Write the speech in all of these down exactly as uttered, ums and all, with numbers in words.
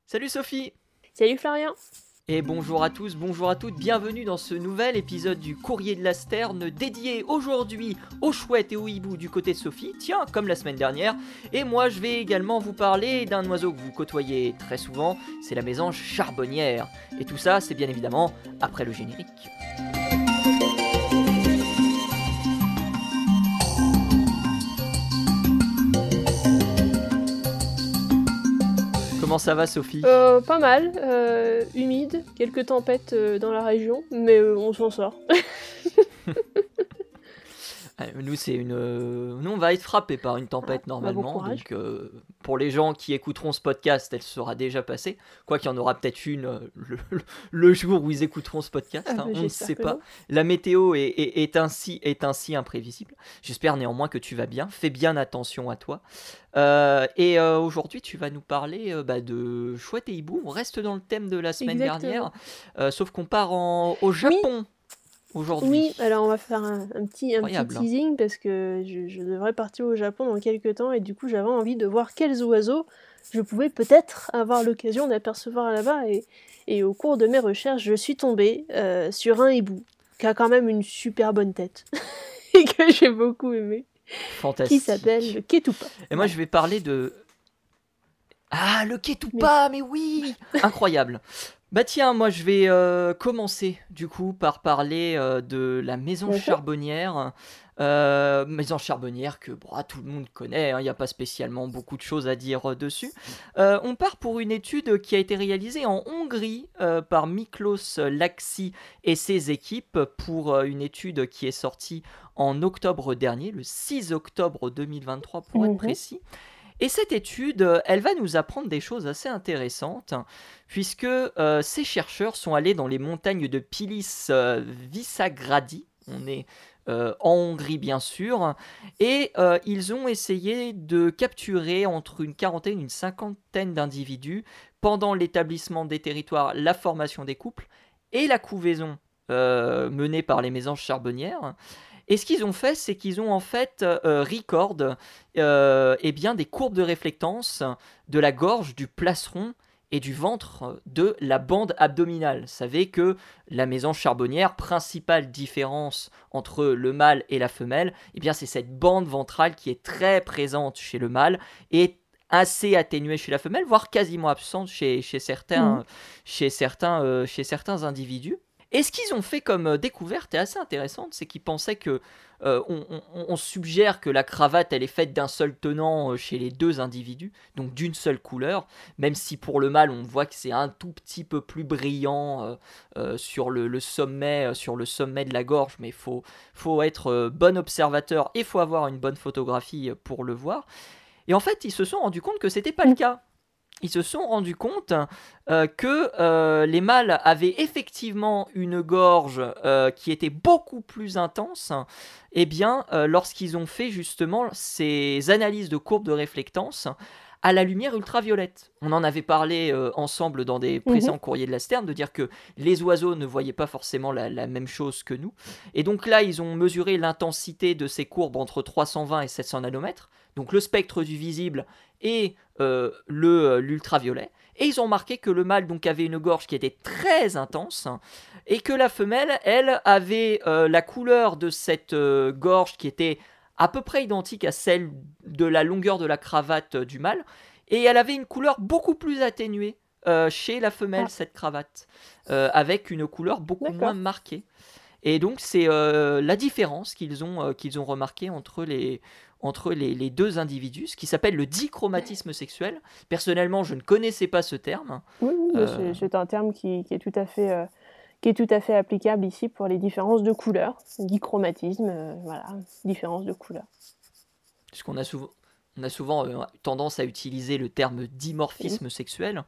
Salut Sophie! Salut Florian! Et bonjour à tous, bonjour à toutes, bienvenue dans ce nouvel épisode du Courrier de la Sterne dédié aujourd'hui aux chouettes et aux hiboux du côté de Sophie, tiens, comme la semaine dernière. Et moi je vais également vous parler d'un oiseau que vous côtoyez très souvent, c'est la mésange charbonnière. Et tout ça, c'est bien évidemment après le générique. Comment ça va Sophie? Euh, pas mal, euh, humide, quelques tempêtes euh, dans la région, mais euh, on s'en sort. Nous, c'est une, euh, nous, on va être frappé par une tempête Ah, normalement, bah bon courage. donc euh, pour les gens qui écouteront ce podcast, elle sera déjà passée. Quoi qu'il y en aura peut-être une euh, le, le- le jour où ils écouteront ce podcast, Ah, hein, bah, on ne j'espère sait que pas. non. La météo est, est- est ainsi, est ainsi imprévisible. J'espère néanmoins que tu vas bien. Fais bien attention à toi. Euh, et euh, aujourd'hui, tu vas nous parler euh, bah, de chouette et hibou. On reste dans le thème de la semaine Exactement. dernière, euh, sauf qu'on part en- au Oui, Japon aujourd'hui. oui, alors on va faire un, un petit, un petit Incroyable, hein. teasing parce que je, je devrais partir au Japon dans quelques temps et du coup j'avais envie de voir quels oiseaux je pouvais peut-être avoir l'occasion d'apercevoir là-bas et, et au cours de mes recherches, je suis tombée euh, sur un hibou qui a quand même une super bonne tête et que j'ai beaucoup aimé, qui s'appelle le Fantastique. Ketupa. Et moi, Voilà. je vais parler de... Ah, le Mais Ketupa, mais oui! Incroyable. Bah tiens, moi je vais euh, commencer du coup par parler euh, de la maison Mhm. charbonnière. Euh, maison charbonnière que bon, ah, tout le monde connaît, il n'y a pas spécialement beaucoup de choses à dire euh, dessus. Euh, on part pour une étude qui a été réalisée en Hongrie euh, par Miklos Laxi et ses équipes pour euh, une étude qui est sortie en octobre dernier, le six octobre deux mille vingt-trois pour être Mhm. précis. Et cette étude, euh, elle va nous apprendre des choses assez intéressantes, puisque euh, ces chercheurs sont allés dans les montagnes de Pilis euh, Visagradi, on est euh, en Hongrie bien sûr, et euh, ils ont essayé de capturer entre une quarantaine et une cinquantaine d'individus pendant l'établissement des territoires, la formation des couples et la couvaison euh, menée par les mésanges charbonnières. Et ce qu'ils ont fait, c'est qu'ils ont en fait euh, record euh, eh bien, des courbes de réflectance de la gorge, du plastron et du ventre de la bande abdominale. Vous savez que la mésange charbonnière, principale différence entre le mâle et la femelle, eh bien, c'est cette bande ventrale qui est très présente chez le mâle et assez atténuée chez la femelle, voire quasiment absente chez, chez certains, Mhm. chez, certains, euh, chez certains individus. Et ce qu'ils ont fait comme euh, découverte est assez intéressante, c'est qu'ils pensaient que euh, on, on- on suggère que la cravate elle est faite d'un seul tenant euh, chez les deux individus, donc d'une seule couleur, même si pour le mâle on voit que c'est un tout petit peu plus brillant euh, euh, sur le, le sommet, euh, sur le sommet de la gorge, mais il faut, faut être euh, bon observateur et faut avoir une bonne photographie euh, pour le voir. Et en fait, ils se sont rendus compte que c'était pas le cas. Ils se sont rendus compte euh, que euh, les mâles avaient effectivement une gorge euh, qui était beaucoup plus intense, eh bien, euh, lorsqu'ils ont fait justement ces analyses de courbes de réflectance à la lumière ultraviolette. On en avait parlé euh, ensemble dans des Mhm. précédents courriers de la Sterne, de dire que les oiseaux ne voyaient pas forcément la, la même chose que nous. Et donc là, ils ont mesuré l'intensité de ces courbes entre trois cent vingt et sept cents nanomètres, donc le spectre du visible et euh, le, l'ultraviolet. Et ils ont remarqué que le mâle donc avait une gorge qui était très intense et que la femelle, elle, avait euh, la couleur de cette euh, gorge qui était à peu près identique à celle de la longueur de la cravate euh, du mâle. Et elle avait une couleur beaucoup plus atténuée euh, chez la femelle, Ah, cette cravate, euh, avec une couleur beaucoup moins d'accord. marquée. Et donc c'est euh, la différence qu'ils ont, euh, qu'ils ont remarqué entre les, entre les, les deux individus, ce qui s'appelle le dichromatisme sexuel. Personnellement, je ne connaissais pas ce terme. Oui, oui, bah, Euh, c'est, c'est un terme qui, qui est tout à fait, euh, qui est tout à fait applicable ici pour les différences de couleurs. Dichromatisme, euh, voilà, différence de couleur. Puisqu'on a souvent, on a souvent euh, tendance à utiliser le terme Oui. dimorphisme sexuel.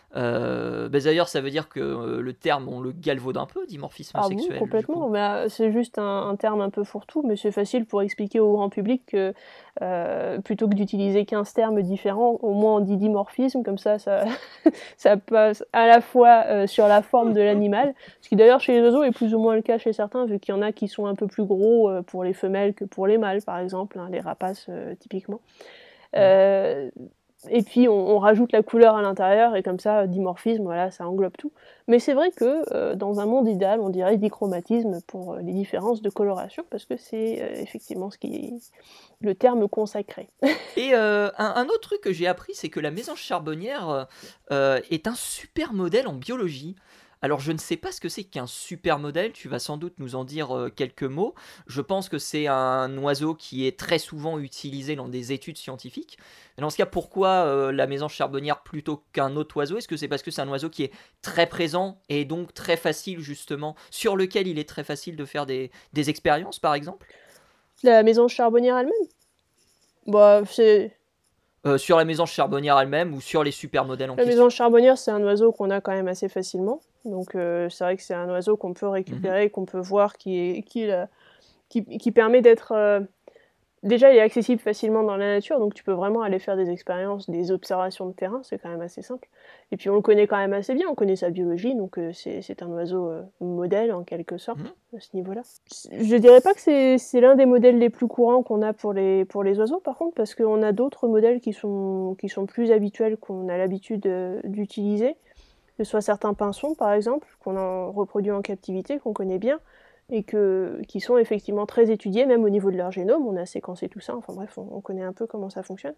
Euh, bah, d'ailleurs, ça veut dire que euh, le terme, on le galvaude un peu, dimorphisme Ah oui, sexuel, du coup. complètement. Bah, c'est juste un, un terme un peu fourre-tout, mais c'est facile pour expliquer au grand public que euh, plutôt que d'utiliser quinze termes différents, au moins on dit dimorphisme, comme ça, ça, ça passe à la fois euh, sur la forme de l'animal, ce qui d'ailleurs chez les oiseaux est plus ou moins le cas chez certains, vu qu'il y en a qui sont un peu plus gros euh, pour les femelles que pour les mâles, par exemple, hein, les rapaces euh, typiquement. Mm. Euh, et puis on, on rajoute la couleur à l'intérieur, et comme ça, dimorphisme, voilà, ça englobe tout. Mais c'est vrai que euh, dans un monde idéal, on dirait dichromatisme pour euh, les différences de coloration, parce que c'est euh, effectivement ce qui est le terme consacré. Et euh, un, un autre truc que j'ai appris, c'est que la mésange charbonnière euh, euh, est un super modèle en biologie. Alors je ne sais pas ce que c'est qu'un super modèle, tu vas sans doute nous en dire euh, quelques mots. Je pense que c'est un oiseau qui est très souvent utilisé dans des études scientifiques. Mais dans ce cas, pourquoi euh, la mésange charbonnière plutôt qu'un autre oiseau? Est-ce que c'est parce que c'est un oiseau qui est très présent et donc très facile justement, sur lequel il est très facile de faire des, des expériences par exemple? La mésange charbonnière elle-même, bah, c'est... Euh, sur la mésange charbonnière elle-même ou sur les super modèles en La question? mésange charbonnière, c'est un oiseau qu'on a quand même assez facilement. Donc euh, c'est vrai que c'est un oiseau qu'on peut Mhm. récupérer, qu'on peut voir, qui, est, qui, est la- qui, qui permet d'être... euh, Déjà, il est accessible facilement dans la nature, donc tu peux vraiment aller faire des expériences, des observations de terrain, c'est quand même assez simple. Et puis on le connaît quand même assez bien, on connaît sa biologie, donc euh, c'est, c'est un oiseau euh, modèle en quelque sorte, Mhm. à ce niveau-là. Je dirais pas que c'est, c'est l'un des modèles les plus courants qu'on a pour les, pour les oiseaux, par contre, parce qu'on a d'autres modèles qui sont, qui sont plus habituels, qu'on a l'habitude euh, d'utiliser, que ce soit certains pinsons, par exemple, qu'on a reproduit en captivité, qu'on connaît bien, et que, qui sont effectivement très étudiés, même au niveau de leur génome, on a séquencé tout ça, enfin bref, on, on connaît un peu comment ça fonctionne.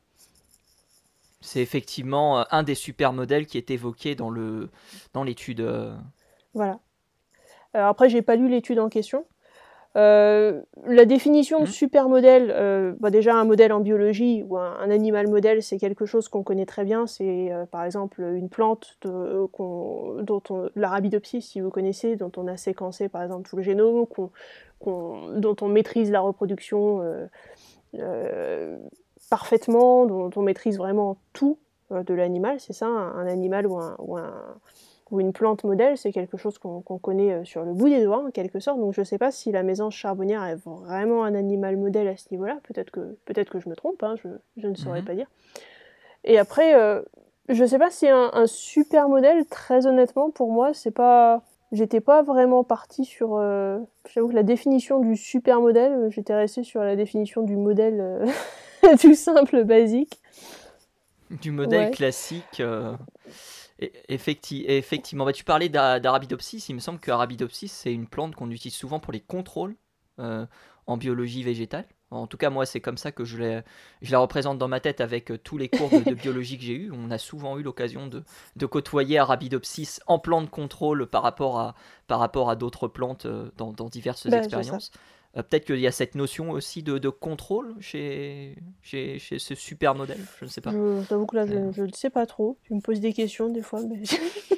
C'est effectivement euh, un des super modèles qui est évoqué dans, le, dans l'étude. euh. Voilà. Alors après, j'ai pas lu l'étude en question. Euh, la définition de Hmm. supermodèle, euh, bah déjà un modèle en biologie ou un, un animal modèle, c'est quelque chose qu'on connaît très bien. C'est euh, par exemple une plante de, qu'on, dont on, l'Arabidopsis, si vous connaissez, dont on a séquencé par exemple tout le génome, qu'on, qu'on, dont on maîtrise la reproduction euh, euh, parfaitement, dont on maîtrise vraiment tout euh, de l'animal. C'est ça, un, un animal ou un, ou un ou une plante modèle, c'est quelque chose qu'on, qu'on connaît sur le bout des doigts, en quelque sorte. Donc je ne sais pas si la mésange charbonnière est vraiment un animal modèle à ce niveau-là. Peut-être que, peut-être que je me trompe, hein, je, je ne saurais Mhm. pas dire. Et après, euh, je ne sais pas si un, un super modèle, très honnêtement, pour moi, c'est pas... J'étais pas vraiment partie sur... Euh... J'avoue que la définition du super modèle, j'étais restée sur la définition du modèle euh, tout simple, basique. Du modèle Ouais. classique. euh, et- effecti- effectivement, bah, tu parlais d'A- d'Arabidopsis. Il me semble que Arabidopsis, c'est une plante qu'on utilise souvent pour les contrôles euh, en biologie végétale. En tout cas, moi, c'est comme ça que je, l'ai- je la représente dans ma tête avec euh, tous les cours de, de biologie que j'ai eus. On a souvent eu l'occasion de, de côtoyer Arabidopsis en plan de contrôle par rapport à, par rapport à d'autres plantes euh, dans, dans diverses Bah, c'est ça. expériences. Euh, peut-être qu'il y a cette notion aussi de, de contrôle chez, chez, chez ce super modèle, je ne sais pas. Je, j'avoue que là, je C'est- ne sais pas trop. Tu me poses des questions des fois, mais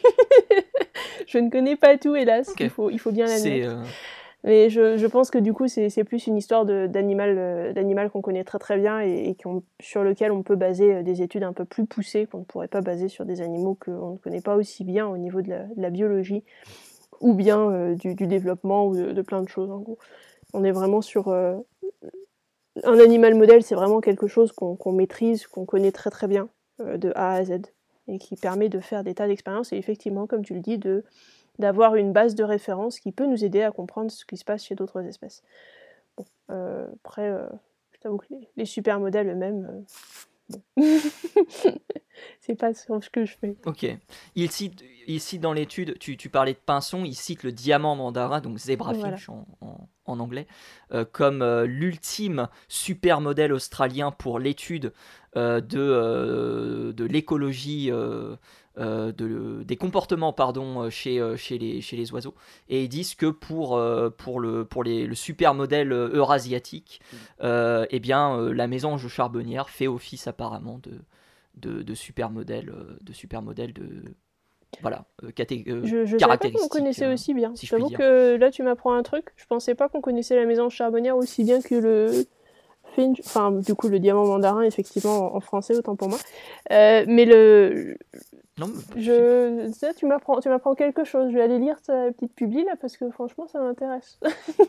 je ne connais pas tout, hélas. Ok. Il faut, il faut bien C'est. l'admettre. euh, Mais je, je pense que du coup, c'est, c'est plus une histoire de, d'animal, euh, d'animal qu'on connaît très très bien et, et qu'on- sur lequel on peut baser euh, des études un peu plus poussées qu'on ne pourrait pas baser sur des animaux qu'on ne connaît pas aussi bien au niveau de la, de la biologie ou bien euh, du, du développement ou de, de plein de choses en gros. On est vraiment sur... euh, un animal modèle, c'est vraiment quelque chose qu'on, qu'on maîtrise, qu'on connaît très très bien euh, de A à Z et qui permet de faire des tas d'expériences et effectivement, comme tu le dis, de, d'avoir une base de référence qui peut nous aider à comprendre ce qui se passe chez d'autres espèces. Bon, euh, après, euh, je t'avoue que les, les super modèles eux-mêmes, euh, bon. c'est pas ce que je fais. Ok. Il cite, il cite dans l'étude, tu, tu parlais de pinson, il cite le diamant mandarin, donc Voilà. zebrafinch en, en, en anglais, euh, comme euh, l'ultime super modèle australien pour l'étude euh, de, euh, de l'écologie, euh, euh, de, des comportements pardon, euh, chez, euh, chez, les, chez les oiseaux. Et ils disent que pour, euh, pour, le, pour les, le super modèle euh, eurasiatique, euh, eh bien, euh, la mésange charbonnière fait office apparemment de de, de super modèles, euh, de super modèles de voilà euh, caté- euh, Je, je savais pas qu'on le caractéristiques, connaissait euh, aussi bien. si Je je puis t'avoue dire. que là, tu m'apprends un truc. Je pensais pas qu'on connaissait la mésange charbonnière aussi bien que le finch. Enfin, du coup, le diamant mandarin, effectivement, en français, autant pour moi. Euh, mais le... Non, mais pas de souci. Je... Ça, tu m'apprends, tu m'apprends quelque chose. Je vais aller lire ta petite publi, là, parce que franchement, ça m'intéresse.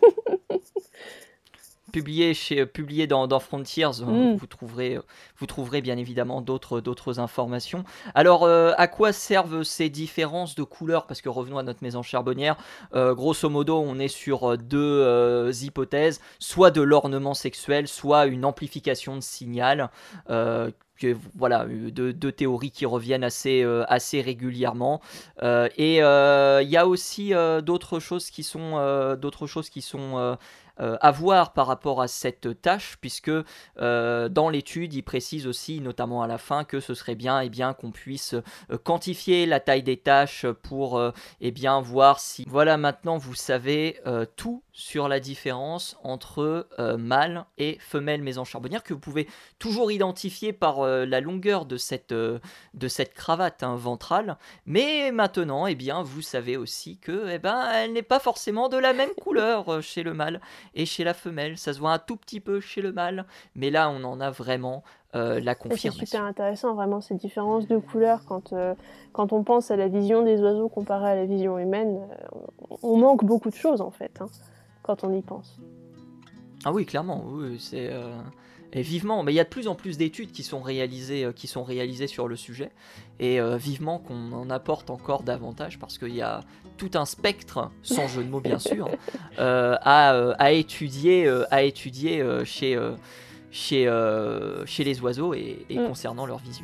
Publié, chez, publié dans, dans Frontiers, euh, Mm. vous, trouverez, vous trouverez bien évidemment d'autres, d'autres informations. Alors, euh, à quoi servent ces différences de couleurs? Parce que revenons à notre mésange charbonnière. Euh, grosso modo, on est sur euh, deux euh, hypothèses, soit de l'ornement sexuel, soit une amplification de signal. Euh, que, voilà, euh, deux, deux théories qui reviennent assez, euh, assez régulièrement. Euh, et euh, il y a aussi euh, d'autres choses qui sont, euh, d'autres choses qui sont euh, euh, à voir par rapport à cette tâche, puisque euh, dans l'étude, il précise aussi, notamment à la fin, que ce serait bien, eh bien qu'on puisse euh, quantifier la taille des tâches pour euh, eh bien, voir si... Voilà, maintenant vous savez euh, tout sur la différence entre euh, mâle et femelle maison charbonnière, que vous pouvez toujours identifier par euh, la longueur de cette, euh, de cette cravate hein, ventrale. Mais maintenant, eh bien, vous savez aussi que, eh ben, elle n'est pas forcément de la même couleur euh, chez le mâle et chez la femelle. Ça se voit un tout petit peu chez le mâle, mais là, on en a vraiment euh, la Et c'est confirmation. super intéressant, vraiment, ces différences de couleurs. Quand, euh, quand on pense à la vision des oiseaux comparée à la vision humaine, euh, on manque beaucoup de choses, en fait, hein, quand on y pense. Ah oui, clairement, oui, c'est... euh, Et vivement, mais il y a de plus en plus d'études qui sont réalisées, euh, qui sont réalisées sur le sujet, et euh, vivement qu'on en apporte encore davantage, parce qu'il y a tout un spectre, sans jeu de mots bien sûr, euh, à, euh, à étudier, euh, à étudier euh, chez, euh, chez, euh, chez les oiseaux et, et Mm. concernant leur vision.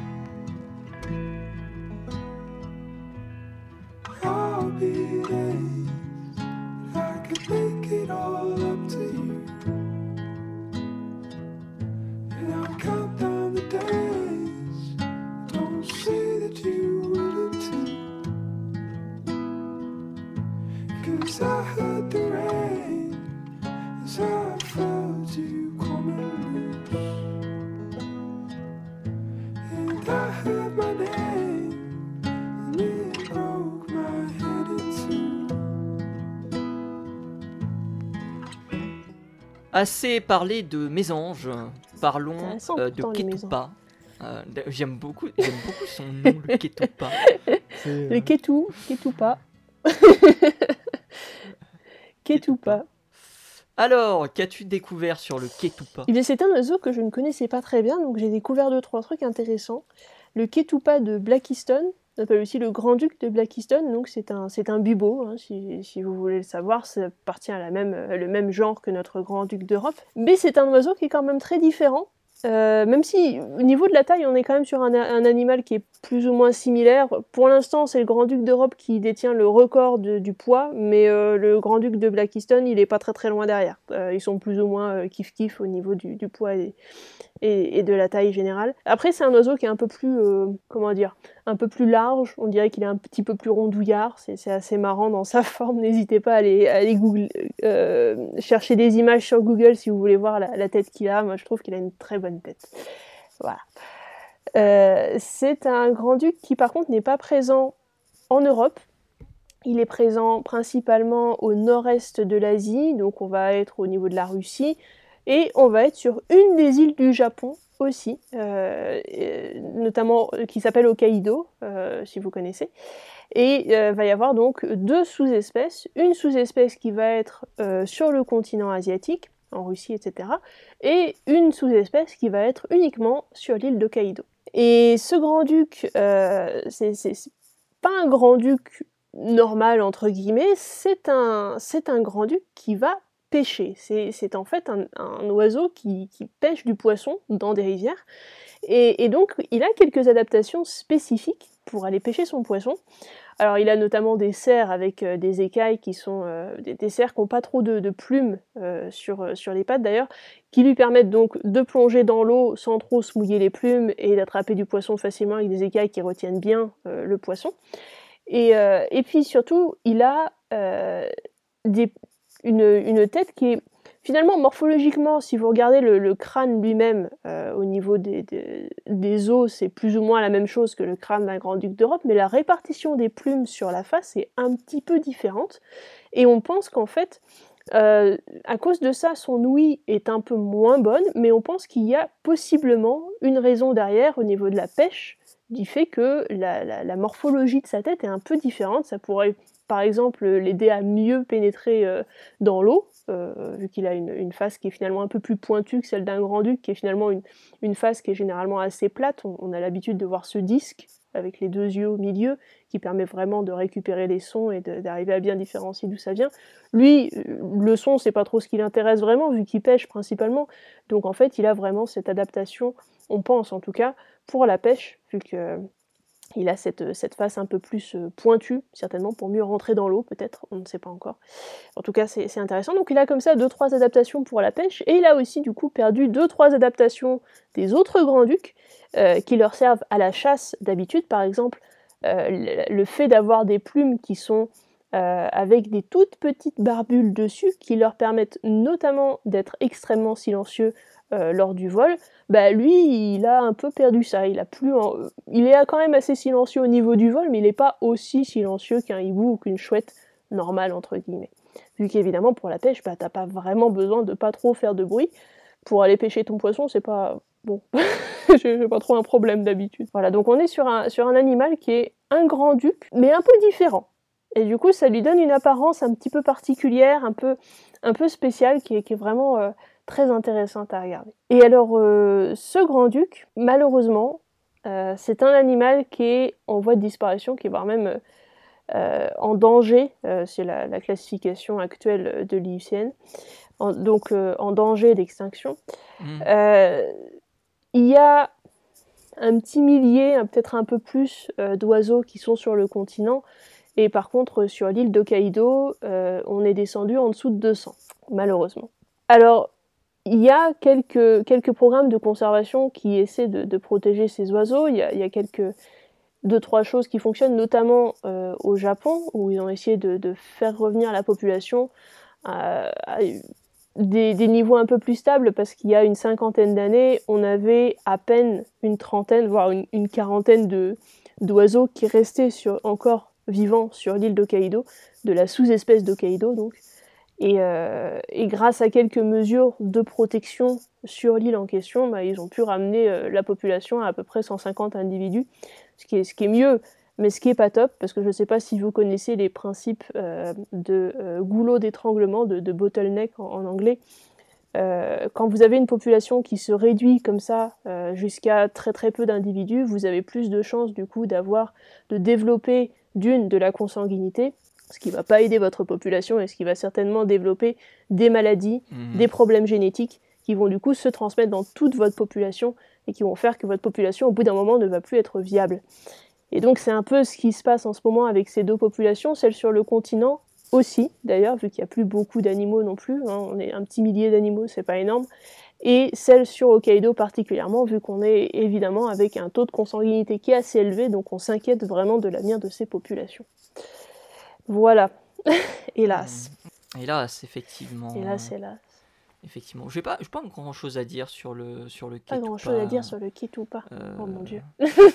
I'll be days I could make it all up to you, and I'll count down the days. Don't say that you wouldn't too, 'cause I heard the rain as I felt you coming loose, and I heard my name and it broke my head in two. Assez parlé de mésanges, parlons Intéressant, euh, de pourtant, les Ketupa. Euh, d- j'aime beaucoup, j'aime beaucoup son nom, le Ketupa. C'est, Le euh, Ketu, Ketupa. Ketupa. Alors, qu'as-tu découvert sur le Ketupa? Eh bien, c'est un oiseau que je ne connaissais pas très bien, donc j'ai découvert deux, trois trucs intéressants. Le Ketupa de Blackiston, on appelle aussi le grand-duc de Blackiston, donc c'est un, c'est un bubo, hein, si, si vous voulez le savoir, ça appartient à la même, euh, le même genre que notre grand-duc d'Europe. Mais c'est un oiseau qui est quand même très différent, euh, même si au niveau de la taille, on est quand même sur un, un animal qui est plus ou moins similaire. Pour l'instant, c'est le grand-duc d'Europe qui détient le record de- du poids, mais euh, le grand-duc de Blackiston, il est pas très très loin derrière. Euh, ils sont plus ou moins euh, kiff-kiff au niveau du, du poids et, et, et de la taille générale. Après, c'est un oiseau qui est un peu plus, euh, comment dire, un peu plus large. On dirait qu'il est un petit peu plus rondouillard. C'est, c'est assez marrant dans sa forme. N'hésitez pas à aller, à aller Google, euh, chercher des images sur Google si vous voulez voir la, la tête qu'il a. Moi, je trouve qu'il a une très bonne tête. Voilà. Euh, c'est un grand-duc qui, par contre, n'est pas présent en Europe. Il est présent principalement au nord-est de l'Asie, donc on va être au niveau de la Russie, et on va être sur une des îles du Japon aussi, euh, euh, notamment euh, qui s'appelle Hokkaido, euh, si vous connaissez. Et il euh, va y avoir donc deux sous-espèces, une sous-espèce qui va être euh, sur le continent asiatique, en Russie, et cetera, et une sous-espèce qui va être uniquement sur l'île d'Hokkaido. Et ce grand-duc, euh, c'est, c'est, c'est pas un grand-duc normal, entre guillemets, c'est un, c'est un grand-duc qui va pêcher. C'est, c'est en fait un, un oiseau qui, qui pêche du poisson dans des rivières. Et, et donc, il a quelques adaptations spécifiques pour aller pêcher son poisson. Alors, il a notamment des cerfs avec euh, des écailles qui sont euh, des, des cerfs qui n'ont pas trop de, de plumes euh, sur, euh, sur les pattes d'ailleurs, qui lui permettent donc de plonger dans l'eau sans trop se mouiller les plumes et d'attraper du poisson facilement avec des écailles qui retiennent bien euh, le poisson. Et, euh, et puis surtout, il a euh, des, une, une tête qui est finalement morphologiquement, si vous regardez le, le crâne lui-même euh, au niveau des, des, des os, c'est plus ou moins la même chose que le crâne d'un grand-duc d'Europe, mais la répartition des plumes sur la face est un petit peu différente. Et on pense qu'en fait, euh, à cause de ça, son ouïe est un peu moins bonne, mais on pense qu'il y a possiblement une raison derrière au niveau de la pêche, du fait que la, la, la morphologie de sa tête est un peu différente. Ça pourrait, par exemple, l'aider à mieux pénétrer euh, dans l'eau, euh, vu qu'il a une, une face qui est finalement un peu plus pointue que celle d'un grand-duc, qui est finalement une, une face qui est généralement assez plate. On, on a l'habitude de voir ce disque avec les deux yeux au milieu, qui permet vraiment de récupérer les sons et de, d'arriver à bien différencier d'où ça vient. Lui, le son, c'est pas trop ce qui l'intéresse vraiment, vu qu'il pêche principalement. Donc en fait, il a vraiment cette adaptation, on pense en tout cas, pour la pêche, vu que il a cette, cette face un peu plus euh, pointue, certainement, pour mieux rentrer dans l'eau, peut-être, on ne sait pas encore. En tout cas, c'est, c'est intéressant. Donc il a comme ça deux trois adaptations pour la pêche, et il a aussi, du coup, perdu deux trois adaptations des autres grands-ducs, euh, qui leur servent à la chasse d'habitude. Par exemple, euh, le, le fait d'avoir des plumes qui sont euh, avec des toutes petites barbules dessus, qui leur permettent notamment d'être extrêmement silencieux euh, lors du vol. Bah lui, il a un peu perdu ça. Il a plus, en... il est quand même assez silencieux au niveau du vol, mais il n'est pas aussi silencieux qu'un hibou ou qu'une chouette normale entre guillemets. Vu qu'évidemment pour la pêche, bah t'as pas vraiment besoin de pas trop faire de bruit. Pour aller pêcher ton poisson, c'est pas bon, j'ai, j'ai pas trop un problème d'habitude. Voilà, donc on est sur un sur un animal qui est un grand-duc, mais un peu différent. Et du coup, ça lui donne une apparence un petit peu particulière, un peu un peu spéciale, qui est, qui est vraiment euh, très intéressante à regarder. Et alors, euh, ce grand-duc, malheureusement, euh, c'est un animal qui est en voie de disparition, qui est voire même euh, en danger, euh, c'est la, la classification actuelle de l'I U C N, en, donc euh, en danger d'extinction. Mmh. Euh, il y a un petit millier, peut-être un peu plus, euh, d'oiseaux qui sont sur le continent, et par contre, sur l'île d'Hokkaido, euh, on est descendu en dessous de deux cents, malheureusement. Alors, il y a quelques, quelques programmes de conservation qui essaient de, de protéger ces oiseaux. Il y a, il y a quelques, deux, trois choses qui fonctionnent, notamment euh, au Japon, où ils ont essayé de, de faire revenir la population à, à des, des niveaux un peu plus stables, parce qu'il y a une cinquantaine d'années, on avait à peine une trentaine, voire une, une quarantaine de, d'oiseaux qui restaient sur, encore vivants sur l'île d'Hokkaido, de la sous-espèce d'Hokkaido donc. Et, euh, et grâce à quelques mesures de protection sur l'île en question, bah, ils ont pu ramener euh, la population à à peu près cent cinquante individus, ce qui est, ce qui est mieux, mais ce qui est pas top, parce que je ne sais pas si vous connaissez les principes euh, de euh, goulot d'étranglement, de, de bottleneck en, en anglais. Euh, quand vous avez une population qui se réduit comme ça euh, jusqu'à très très peu d'individus, vous avez plus de chances du coup d'avoir, de développer d'une, de la consanguinité, ce qui ne va pas aider votre population et ce qui va certainement développer des maladies, mmh. des problèmes génétiques qui vont du coup se transmettre dans toute votre population et qui vont faire que votre population au bout d'un moment ne va plus être viable. Et donc c'est un peu ce qui se passe en ce moment avec ces deux populations, celle sur le continent aussi d'ailleurs, vu qu'il n'y a plus beaucoup d'animaux non plus, hein, on est un petit millier d'animaux, c'est pas énorme, et celle sur Hokkaido particulièrement, vu qu'on est évidemment avec un taux de consanguinité qui est assez élevé, donc on s'inquiète vraiment de l'avenir de ces populations. Voilà, hélas. Hélas, effectivement. Hélas, hélas. Effectivement. Je n'ai pas, j'ai pas grand chose à dire sur le, sur le Pas Ketupa. grand chose à dire sur le Ketupa. Euh... Oh mon dieu.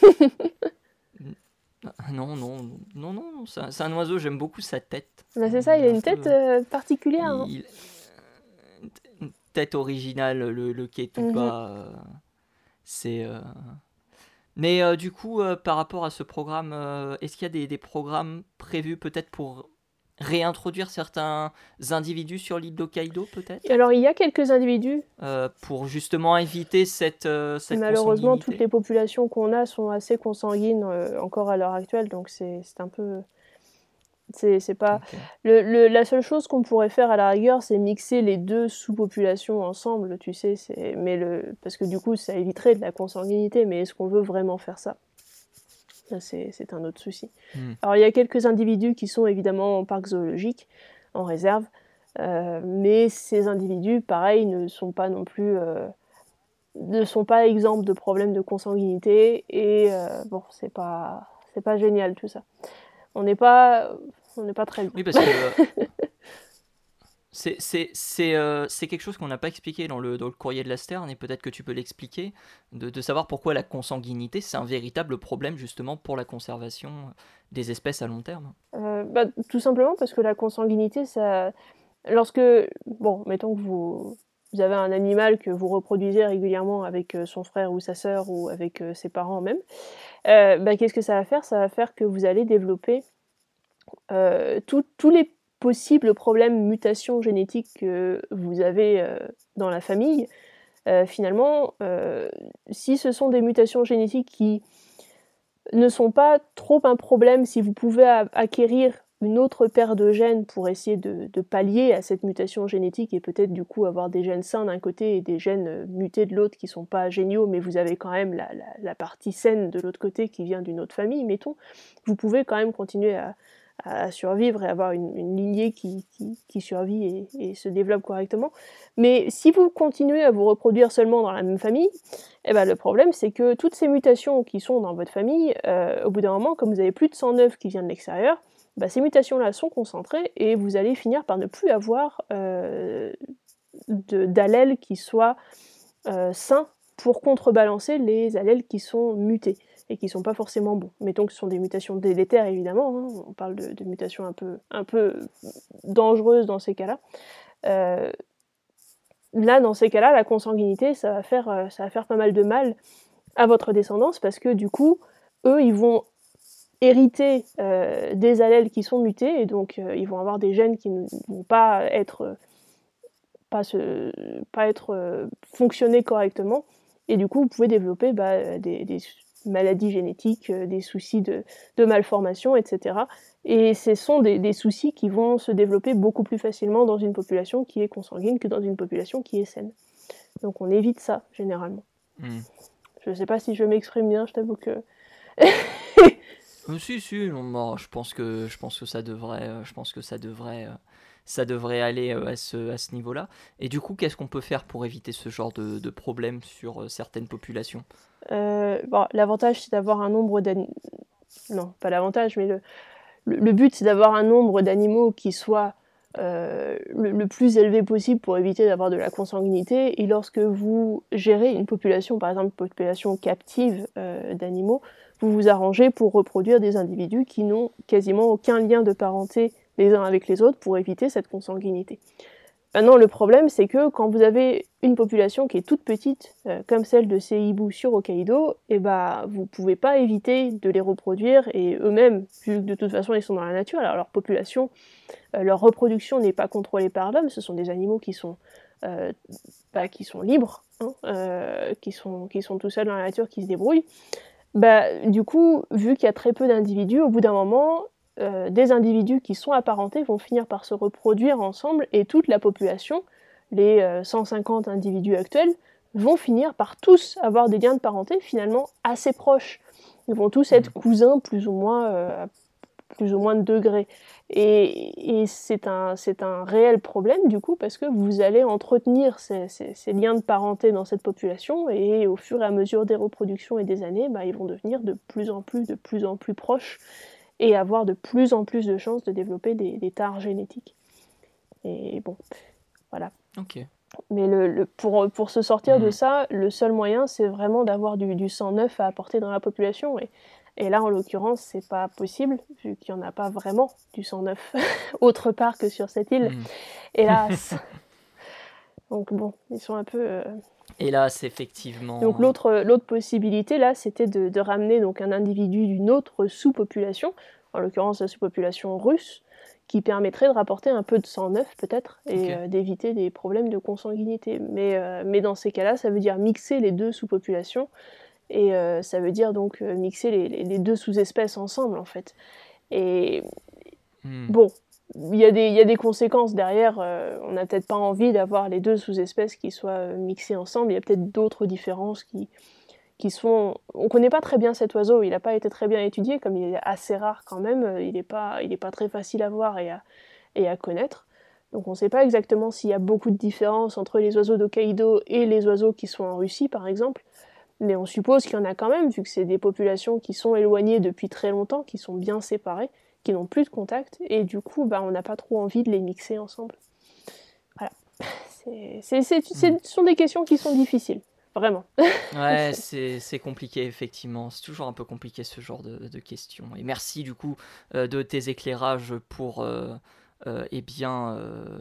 non, non, non, non, c'est un, c'est un oiseau, j'aime beaucoup sa tête. Bah c'est ça, il, il a une tête peu... euh, particulière. Il... Hein. Une tête originale, le, le Ketupa. Mm-hmm. Euh, c'est. Euh... Mais euh, du coup, euh, par rapport à ce programme, euh, est-ce qu'il y a des, des programmes prévus peut-être pour réintroduire certains individus sur l'île d'Hokkaido, peut-être ? Alors, il y a quelques individus. Euh, pour justement éviter cette, euh, cette Malheureusement, toutes les populations qu'on a sont assez consanguines euh, encore à l'heure actuelle, donc c'est, c'est un peu... C'est, c'est pas... Okay. Le, le, la seule chose qu'on pourrait faire à la rigueur, c'est mixer les deux sous-populations ensemble, tu sais, c'est... Mais le... parce que du coup, ça éviterait de la consanguinité, mais est-ce qu'on veut vraiment faire ça ? Là, c'est, c'est un autre souci. Mm. Alors, il y a quelques individus qui sont évidemment en parc zoologique, en réserve, euh, mais ces individus, pareil, ne sont pas non plus... Euh, ne sont pas exempts de problèmes de consanguinité, et euh, bon, c'est pas, c'est pas génial tout ça. On n'est pas, on n'est pas très bien. Oui, parce que euh, c'est, c'est, c'est, euh, c'est quelque chose qu'on n'a pas expliqué dans le, dans le courrier de la Sterne, et peut-être que tu peux l'expliquer, de, de savoir pourquoi la consanguinité, c'est un véritable problème justement pour la conservation des espèces à long terme. Euh, bah, tout simplement parce que la consanguinité, ça, lorsque, bon, mettons que vous, vous avez un animal que vous reproduisez régulièrement avec son frère ou sa sœur ou avec ses parents même, euh, bah, qu'est-ce que ça va faire ? Ça va faire que vous allez développer euh, tous les possibles problèmes, mutations génétiques que vous avez euh, dans la famille. Euh, finalement, euh, si ce sont des mutations génétiques qui ne sont pas trop un problème si vous pouvez a- acquérir une autre paire de gènes pour essayer de, de pallier à cette mutation génétique et peut-être du coup avoir des gènes sains d'un côté et des gènes euh, mutés de l'autre qui sont pas géniaux, mais vous avez quand même la, la, la partie saine de l'autre côté qui vient d'une autre famille, mettons, vous pouvez quand même continuer à, à survivre et avoir une, une lignée qui, qui, qui survit et, et se développe correctement. Mais si vous continuez à vous reproduire seulement dans la même famille, eh ben, le problème c'est que toutes ces mutations qui sont dans votre famille, euh, au bout d'un moment, comme vous avez plus de sang neuf qui vient de l'extérieur, bah, ces mutations-là sont concentrées et vous allez finir par ne plus avoir euh, de- d'allèles qui soient euh, sains pour contrebalancer les allèles qui sont mutés et qui sont pas forcément bons. Mettons que ce sont des mutations délétères, évidemment, hein, on parle de, de mutations un peu, un peu dangereuses dans ces cas-là. Euh, là, dans ces cas-là, la consanguinité, ça va faire, euh, ça va faire pas mal de mal à votre descendance parce que du coup, eux, ils vont hériter euh, des allèles qui sont mutés et donc euh, ils vont avoir des gènes qui ne vont pas être, euh, pas se, pas être euh, fonctionner correctement et du coup vous pouvez développer bah, des, des maladies génétiques, euh, des soucis de, de malformation, et cetera. Et ce sont des, des soucis qui vont se développer beaucoup plus facilement dans une population qui est consanguine que dans une population qui est saine. Donc on évite ça généralement. Hmm. Je sais pas si je m'exprime bien, je t'avoue que Euh, si, si, non, non, je pense que je pense que ça devrait, euh, je pense que ça devrait, euh, ça devrait aller euh, à ce, à ce niveau-là. Et du coup, qu'est-ce qu'on peut faire pour éviter ce genre de, de problème sur euh, certaines populations? Euh, bon, l'avantage, c'est d'avoir un nombre d'animaux. Non, pas l'avantage, mais le, le, le but, c'est d'avoir un nombre d'animaux qui soit euh, le, le plus élevé possible pour éviter d'avoir de la consanguinité. Et lorsque vous gérez une population, par exemple une population captive euh, d'animaux, vous vous arrangez pour reproduire des individus qui n'ont quasiment aucun lien de parenté les uns avec les autres pour éviter cette consanguinité. Maintenant, le problème, c'est que quand vous avez une population qui est toute petite, euh, comme celle de ces hiboux sur Hokkaido, eh ben, vous ne pouvez pas éviter de les reproduire, et eux-mêmes, vu que de toute façon ils sont dans la nature, alors leur population, euh, leur reproduction n'est pas contrôlée par l'homme, ce sont des animaux qui sont, euh, bah, qui sont libres, hein, euh, qui, sont, qui sont tout seuls dans la nature, qui se débrouillent. Bah, du coup, vu qu'il y a très peu d'individus, au bout d'un moment, euh, des individus qui sont apparentés vont finir par se reproduire ensemble et toute la population, les euh, cent cinquante individus actuels, vont finir par tous avoir des liens de parenté finalement assez proches. Ils vont tous être cousins plus ou moins, euh, à plus ou moins de degrés. Et, et c'est un, c'est un réel problème du coup parce que vous allez entretenir ces, ces, ces liens de parenté dans cette population et au fur et à mesure des reproductions et des années, bah, ils vont devenir de plus en plus, de plus en plus proches et avoir de plus en plus de chances de développer des, des tares génétiques. Et bon, voilà. Ok. Mais le, le, pour, pour se sortir Mhm. de ça, le seul moyen, c'est vraiment d'avoir du, du sang neuf à apporter dans la population. Et, et là, en l'occurrence, c'est pas possible, vu qu'il n'y en a pas vraiment du sang neuf autre part que sur cette île. Mhm. Hélas. Donc bon, ils sont un peu... euh, Hélas, effectivement. Donc l'autre, l'autre possibilité, là, c'était de, de ramener donc, un individu d'une autre sous-population, en l'occurrence la sous-population russe, qui permettrait de rapporter un peu de sang neuf, peut-être, et Ok. euh, d'éviter des problèmes de consanguinité. Mais, euh, mais dans ces cas-là, ça veut dire mixer les deux sous-populations, et euh, ça veut dire donc euh, mixer les, les, les deux sous-espèces ensemble, en fait. Et Hmm. bon, il y, a des- il y a des conséquences derrière. euh, on n'a peut-être pas envie d'avoir les deux sous-espèces qui soient euh, mixées ensemble. Il y a peut-être d'autres différences qui, qui sont... On connaît pas très bien cet oiseau. Il n'a pas été très bien étudié, comme il est assez rare quand même. euh, Il n'est pas, il est pas très facile à voir et à, et à connaître. Donc on ne sait pas exactement s'il y a beaucoup de différences entre les oiseaux d'Hokkaido et les oiseaux qui sont en Russie, par exemple. Mais on suppose qu'il y en a quand même, vu que c'est des populations qui sont éloignées depuis très longtemps, qui sont bien séparées, qui n'ont plus de contact, et du coup, bah, on n'a pas trop envie de les mixer ensemble. Voilà. C'est, c'est, c'est, c'est, ce sont des questions qui sont difficiles, vraiment. Ouais, c'est, c'est compliqué, effectivement. C'est toujours un peu compliqué ce genre de, de questions. Et merci, du coup, euh, de tes éclairages pour, euh, euh, eh bien, euh,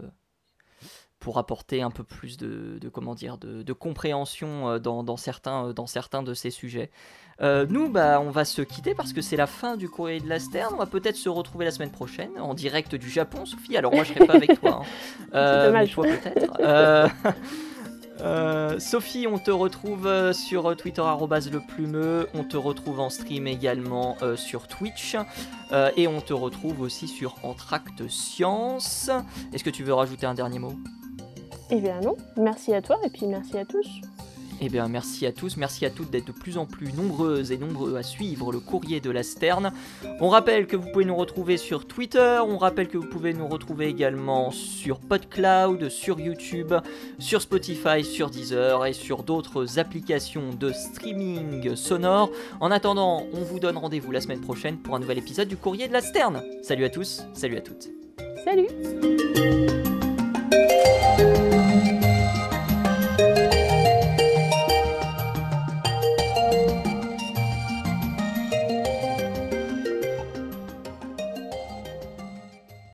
pour apporter un peu plus de, de comment dire, de, de compréhension euh, dans, dans, certains, euh, dans certains de ces sujets. Euh, nous, bah, on va se quitter parce que c'est la fin du Courrier de la Sterne. On va peut-être se retrouver la semaine prochaine en direct du Japon, Sophie. Alors moi, je serai pas avec toi, hein. C'est Euh, mais dommage. toi peut-être. Euh, Euh, Sophie, on te retrouve euh, sur Twitter arobase le plumeux, on te retrouve en stream également euh, sur Twitch euh, et on te retrouve aussi sur Entracte Science. Est-ce que tu veux rajouter un dernier mot ? Eh bien non, merci à toi et puis merci à tous. Eh bien, merci à tous, merci à toutes d'être de plus en plus nombreuses et nombreux à suivre le courrier de la Sterne. On rappelle que vous pouvez nous retrouver sur Twitter, on rappelle que vous pouvez nous retrouver également sur PodCloud, sur YouTube, sur Spotify, sur Deezer et sur d'autres applications de streaming sonore. En attendant, on vous donne rendez-vous la semaine prochaine pour un nouvel épisode du courrier de la Sterne. Salut à tous, salut à toutes. Salut!